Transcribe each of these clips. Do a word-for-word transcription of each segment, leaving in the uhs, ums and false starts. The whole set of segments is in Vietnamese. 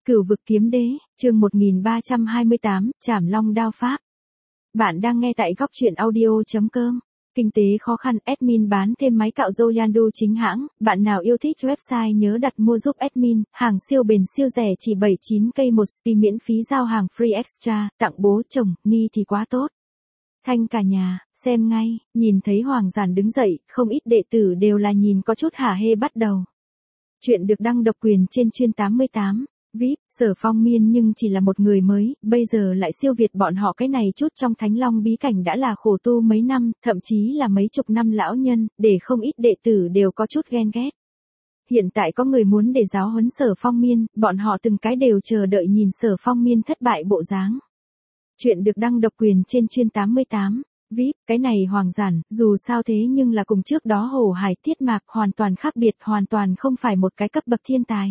Cửu vực kiếm đế, chương một nghìn ba trăm hai mươi tám, Trảm Long đao pháp. Bạn đang nghe tại góc truyện audio.com. Kinh tế khó khăn, admin bán thêm máy cạo râu Yandu chính hãng, bạn nào yêu thích website nhớ đặt mua giúp admin, hàng siêu bền siêu rẻ chỉ bảy mươi chín k một spi miễn phí giao hàng free extra, tặng bố chồng, ni thì quá tốt. Thanh cả nhà, xem ngay, nhìn thấy Hoàng Giản đứng dậy, không ít đệ tử đều là nhìn có chút hả hê bắt đầu. Chuyện được đăng độc quyền trên chuyên tám mươi tám. vê i pê, Sở Phong Miên nhưng chỉ là một người mới, bây giờ lại siêu việt bọn họ cái này chút trong Thánh Long bí cảnh đã là khổ tu mấy năm, thậm chí là mấy chục năm lão nhân, để không ít đệ tử đều có chút ghen ghét. Hiện tại có người muốn để giáo huấn Sở Phong Miên, bọn họ từng cái đều chờ đợi nhìn Sở Phong Miên thất bại bộ dáng. Chuyện được đăng độc quyền trên chuyên tám mươi tám. vê i pê, cái này Hoàng Giản, dù sao thế nhưng là cùng trước đó Hổ Hải Tiết Mạc hoàn toàn khác biệt, hoàn toàn không phải một cái cấp bậc thiên tài.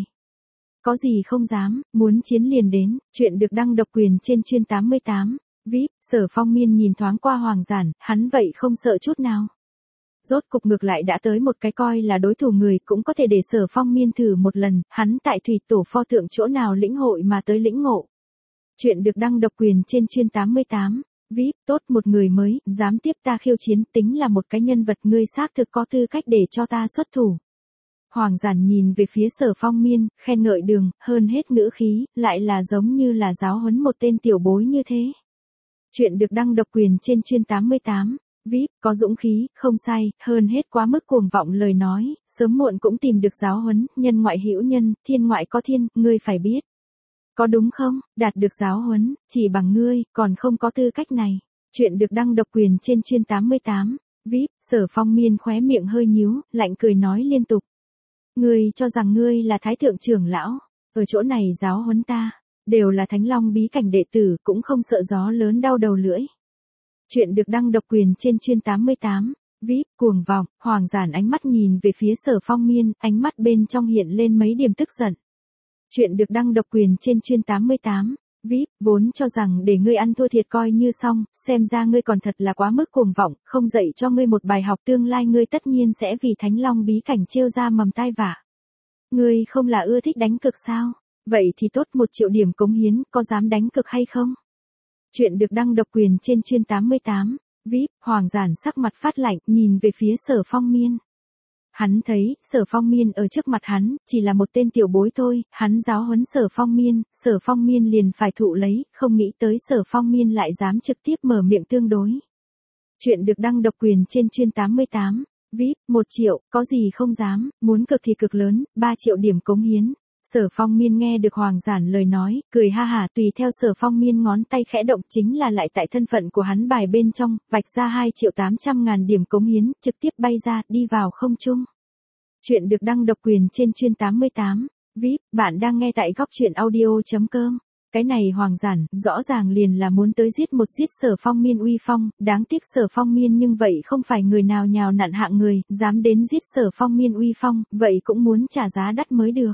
Có gì không dám, muốn chiến liền đến, chuyện được đăng độc quyền trên chuyên tám mươi tám. vê i pê, Sở Phong Miên nhìn thoáng qua Hoàng Giản, hắn vậy không sợ chút nào. Rốt cục ngược lại đã tới một cái coi là đối thủ người cũng có thể để Sở Phong Miên thử một lần, hắn tại Thủy Tổ pho tượng chỗ nào lĩnh hội mà tới lĩnh ngộ. Chuyện được đăng độc quyền trên chuyên tám mươi tám. vê i pê, tốt một người mới, dám tiếp ta khiêu chiến, tính là một cái nhân vật ngươi xác thực có tư cách để cho ta xuất thủ. Hoàng Giản nhìn về phía Sở Phong Miên, khen ngợi đường, hơn hết ngữ khí, lại là giống như là giáo huấn một tên tiểu bối như thế. Chuyện được đăng độc quyền trên chuyên tám mươi tám. vê i pê, có dũng khí, không sai, hơn hết quá mức cuồng vọng lời nói, sớm muộn cũng tìm được giáo huấn, nhân ngoại hữu nhân, thiên ngoại có thiên, ngươi phải biết. Có đúng không, đạt được giáo huấn, chỉ bằng ngươi, còn không có tư cách này. Chuyện được đăng độc quyền trên chuyên tám mươi tám. vê i pê, Sở Phong Miên khóe miệng hơi nhíu, lạnh cười nói liên tục. Ngươi cho rằng ngươi là thái thượng trưởng lão, ở chỗ này giáo huấn ta, đều là Thánh Long bí cảnh đệ tử cũng không sợ gió lớn đau đầu lưỡi. Chuyện được đăng độc quyền trên chuyên tám mươi tám. vê i pê, cuồng vọng, Hoàng Giản ánh mắt nhìn về phía Sở Phong Miên, ánh mắt bên trong hiện lên mấy điểm tức giận. Chuyện được đăng độc quyền trên chuyên tám mươi tám. vê i pê, vốn cho rằng để ngươi ăn thua thiệt coi như xong, xem ra ngươi còn thật là quá mức cuồng vọng, không dạy cho ngươi một bài học tương lai ngươi tất nhiên sẽ vì Thánh Long bí cảnh trêu ra mầm tai vạ. Ngươi không là ưa thích đánh cực sao? Vậy thì tốt, một triệu điểm cống hiến, có dám đánh cực hay không? Chuyện được đăng độc quyền trên chuyên tám mươi tám. vê i pê, Hoàng Giản sắc mặt phát lạnh, nhìn về phía Sở Phong Miên. Hắn thấy, Sở Phong Miên ở trước mặt hắn, chỉ là một tên tiểu bối thôi, hắn giáo huấn Sở Phong Miên, Sở Phong Miên liền phải thụ lấy, không nghĩ tới Sở Phong Miên lại dám trực tiếp mở miệng tương đối. Chuyện được đăng độc quyền trên chuyên tám mươi tám. vê i pê, một triệu, có gì không dám, muốn cực thì cực lớn, ba triệu điểm cống hiến. Sở Phong Miên nghe được Hoàng Giản lời nói, cười ha hả, tùy theo Sở Phong Miên ngón tay khẽ động chính là lại tại thân phận của hắn bài bên trong, vạch ra hai triệu tám trăm ngàn điểm cống hiến, trực tiếp bay ra, đi vào không trung. Chuyện được đăng độc quyền trên chuyên tám mươi tám. vê i pê, bạn đang nghe tại góc truyện audio.com. Cái này Hoàng Giản, rõ ràng liền là muốn tới giết một giết Sở Phong Miên uy phong, đáng tiếc Sở Phong Miên nhưng vậy không phải người nào nhào nặn hạng người, dám đến giết Sở Phong Miên uy phong, vậy cũng muốn trả giá đắt mới được.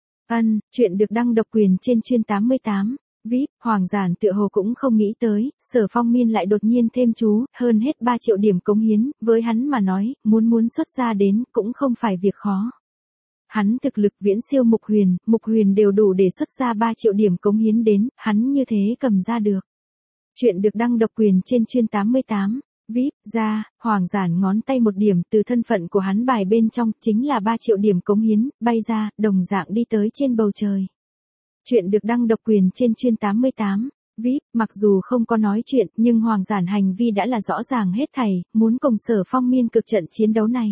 Ân, chuyện được đăng độc quyền trên chuyên tám mươi tám. vê i pê, Hoàng Giản tựa hồ cũng không nghĩ tới, Sở Phong Miên lại đột nhiên thêm chú, hơn hết ba triệu điểm cống hiến, với hắn mà nói, muốn muốn xuất ra đến, cũng không phải việc khó. Hắn thực lực viễn siêu Mục Huyền, Mục Huyền đều đủ để xuất ra ba triệu điểm cống hiến đến, hắn như thế cầm ra được. Chuyện được đăng độc quyền trên chuyên tám mươi tám. vê i pê, ra, Hoàng Giản ngón tay một điểm từ thân phận của hắn bài bên trong, chính là ba triệu điểm cống hiến, bay ra, đồng dạng đi tới trên bầu trời. Chuyện được đăng độc quyền trên chuyên tám mươi tám. vê i pê, mặc dù không có nói chuyện, nhưng Hoàng Giản hành vi đã là rõ ràng hết thảy, muốn cùng Sở Phong Miên cực trận chiến đấu này.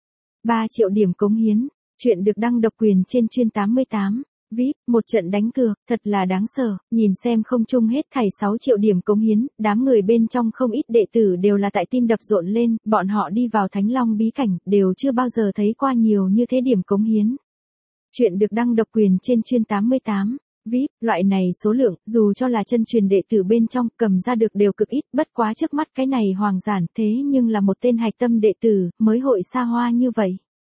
ba triệu điểm cống hiến. Chuyện được đăng độc quyền trên chuyên tám mươi tám. vê i pê, một trận đánh cược, thật là đáng sợ, nhìn xem không chung hết thảy sáu triệu điểm cống hiến, đám người bên trong không ít đệ tử đều là tại tim đập rộn lên, bọn họ đi vào Thánh Long bí cảnh, đều chưa bao giờ thấy qua nhiều như thế điểm cống hiến. Chuyện được đăng độc quyền trên chuyên tám mươi tám. vê i pê, loại này số lượng, dù cho là chân truyền đệ tử bên trong, cầm ra được đều cực ít, bất quá trước mắt cái này Hoàng Giản thế nhưng là một tên hạch tâm đệ tử, mới hội xa hoa như vậy.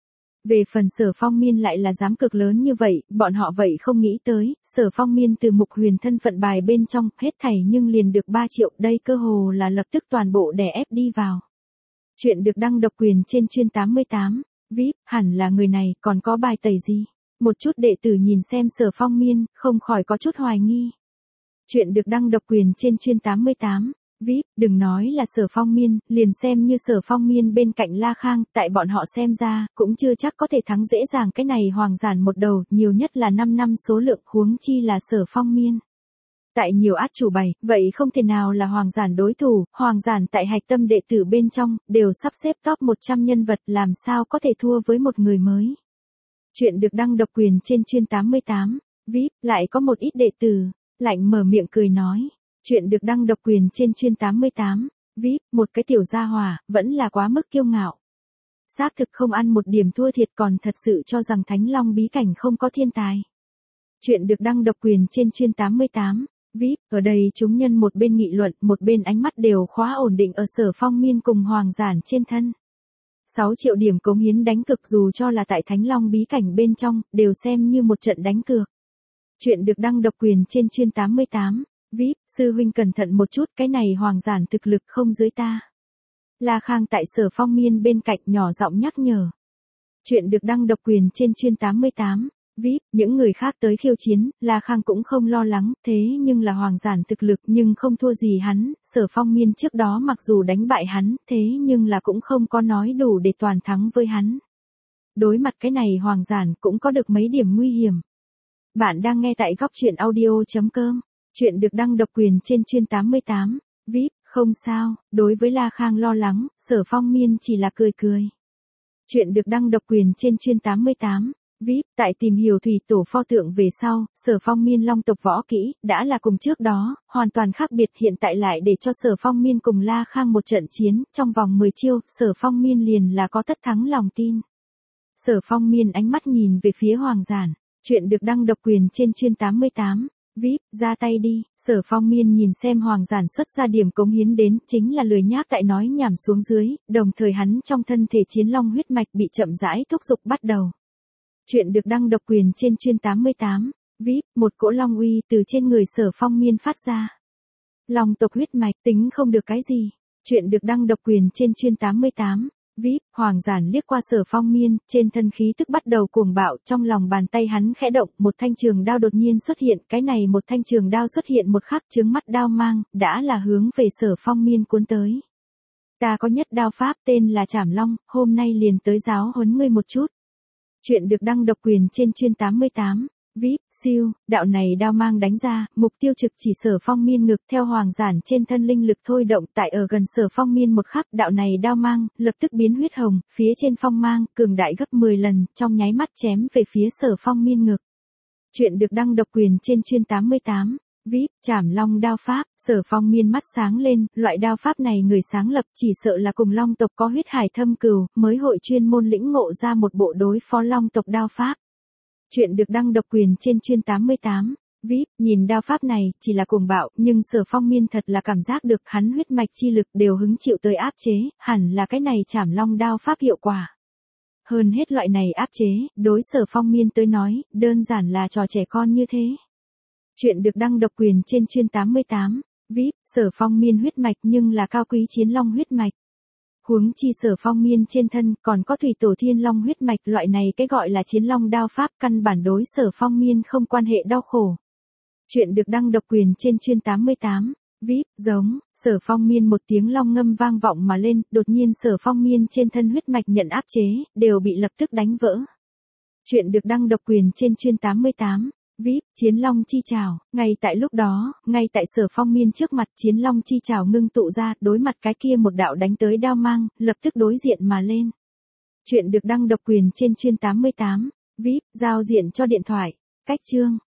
Về phần Sở Phong Miên lại là dám cực lớn như vậy, bọn họ vậy không nghĩ tới, Sở Phong Miên từ Mục Huyền thân phận bài bên trong, hết thảy nhưng liền được ba triệu, đây cơ hồ là lập tức toàn bộ đè ép đi vào. Chuyện được đăng độc quyền trên chuyên tám mươi tám. vê i pê, hẳn là người này, còn có bài tẩy gì? Một chút đệ tử nhìn xem Sở Phong Miên, không khỏi có chút hoài nghi. Chuyện được đăng độc quyền trên chuyên tám mươi tám. vê i pê, đừng nói là Sở Phong Miên, liền xem như Sở Phong Miên bên cạnh La Khang, tại bọn họ xem ra, cũng chưa chắc có thể thắng dễ dàng cái này Hoàng Giản một đầu, nhiều nhất là năm năm số lượng, huống chi là Sở Phong Miên. Tại nhiều át chủ bài, vậy không thể nào là Hoàng Giản đối thủ, Hoàng Giản tại hạch tâm đệ tử bên trong, đều sắp xếp top một trăm nhân vật, làm sao có thể thua với một người mới. Chuyện được đăng độc quyền trên chuyên tám mươi tám. vê i pê, lại có một ít đệ tử, lạnh mở miệng cười nói. Chuyện được đăng độc quyền trên chuyên tám mươi tám. vê i pê, một cái tiểu gia hỏa, vẫn là quá mức kiêu ngạo. Xác thực không ăn một điểm thua thiệt, còn thật sự cho rằng Thánh Long bí cảnh không có thiên tài. Chuyện được đăng độc quyền trên chuyên tám mươi tám. vê i pê, ở đây chúng nhân một bên nghị luận, một bên ánh mắt đều khóa ổn định ở Sở Phong Miên cùng Hoàng Giản trên thân. sáu triệu điểm cống hiến đánh cực dù cho là tại Thánh Long bí cảnh bên trong, đều xem như một trận đánh cược. Chuyện được đăng độc quyền trên chuyên tám mươi tám. vê i pê, sư huynh cẩn thận một chút, cái này Hoàng Giản thực lực không dưới ta. La Khang tại Sở Phong Miên bên cạnh nhỏ giọng nhắc nhở. Chuyện được đăng độc quyền trên chuyên tám mươi tám. vê i pê, những người khác tới khiêu chiến, La Khang cũng không lo lắng, thế nhưng là Hoàng Giản thực lực nhưng không thua gì hắn, Sở Phong Miên trước đó mặc dù đánh bại hắn, thế nhưng là cũng không có nói đủ để toàn thắng với hắn. Đối mặt cái này Hoàng Giản cũng có được mấy điểm nguy hiểm. Bạn đang nghe tại góc truyện audio chấm com. Chuyện được đăng độc quyền trên chuyên tám mươi tám. vê i pê, không sao, đối với La Khang lo lắng, Sở Phong Miên chỉ là cười cười. Chuyện được đăng độc quyền trên chuyên tám mươi tám. vê i pê, tại tìm hiểu thủy tổ pho tượng về sau, Sở Phong Miên Long tộc võ kỹ, đã là cùng trước đó, hoàn toàn khác biệt, hiện tại lại để cho Sở Phong Miên cùng La Khang một trận chiến, trong vòng mười chiêu, Sở Phong Miên liền là có tất thắng lòng tin. Sở Phong Miên ánh mắt nhìn về phía Hoàng Giản. Chuyện được đăng độc quyền trên chuyên tám mươi tám. vê i pê, ra tay đi. Sở Phong Miên nhìn xem Hoàng Giản xuất ra điểm cống hiến đến, chính là lười nhác tại nói nhảm xuống dưới, đồng thời hắn trong thân thể chiến long huyết mạch bị chậm rãi thúc giục bắt đầu. Chuyện được đăng độc quyền trên chuyên tám mươi tám. vê i pê, một cỗ long uy từ trên người Sở Phong Miên phát ra. Long tộc huyết mạch tính không được cái gì. Chuyện được đăng độc quyền trên chuyên tám mươi tám. vê i pê, Hoàng Giản liếc qua Sở Phong Miên, trên thân khí tức bắt đầu cuồng bạo, trong lòng bàn tay hắn khẽ động, một thanh trường đao đột nhiên xuất hiện, cái này một thanh trường đao xuất hiện một khắc, chướng mắt đao mang, đã là hướng về Sở Phong Miên cuốn tới. Ta có nhất đao pháp tên là Trảm Long, hôm nay liền tới giáo huấn ngươi một chút. Chuyện được đăng độc quyền trên chuyên tám mươi tám. vê i pê, siêu, đạo này đao mang đánh ra, mục tiêu trực chỉ Sở Phong Miên ngực, theo Hoàng Giản trên thân linh lực thôi động, tại ở gần Sở Phong Miên một khắc, đạo này đao mang, lập tức biến huyết hồng, phía trên phong mang, cường đại gấp mười lần, trong nháy mắt chém về phía Sở Phong Miên ngực. Chuyện được đăng độc quyền trên chuyên tám mươi tám. vê i pê, Trảm Long đao pháp, Sở Phong Miên mắt sáng lên, loại đao pháp này người sáng lập chỉ sợ là cùng Long tộc có huyết hải thâm cừu, mới hội chuyên môn lĩnh ngộ ra một bộ đối phó Long tộc đao pháp. Chuyện được đăng độc quyền trên chuyên tám mươi tám. vê i pê, nhìn đao pháp này, chỉ là cuồng bạo, nhưng Sở Phong Miên thật là cảm giác được hắn huyết mạch chi lực đều hứng chịu tới áp chế, hẳn là cái này Trảm Long đao pháp hiệu quả. Hơn hết loại này áp chế, đối Sở Phong Miên tới nói, đơn giản là trò trẻ con như thế. Chuyện được đăng độc quyền trên chuyên tám mươi tám. vê i pê, Sở Phong Miên huyết mạch nhưng là cao quý chiến long huyết mạch. Huống chi Sở Phong Miên trên thân còn có thủy tổ thiên long huyết mạch, loại này cái gọi là chiến long đao pháp căn bản đối Sở Phong Miên không quan hệ đau khổ. Chuyện được đăng độc quyền trên chuyên tám mươi tám. vê i pê, giống, Sở Phong Miên một tiếng long ngâm vang vọng mà lên, đột nhiên Sở Phong Miên trên thân huyết mạch nhận áp chế, đều bị lập tức đánh vỡ. Chuyện được đăng độc quyền trên chuyên tám mươi tám. vê i pê, chiến long chi trảo, ngay tại lúc đó, ngay tại Sở Phong Miên trước mặt, chiến long chi trảo ngưng tụ ra, đối mặt cái kia một đạo đánh tới đao mang, lập tức đối diện mà lên. Chuyện được đăng độc quyền trên chuyên tám mươi tám. vê i pê, giao diện cho điện thoại. Cách chương.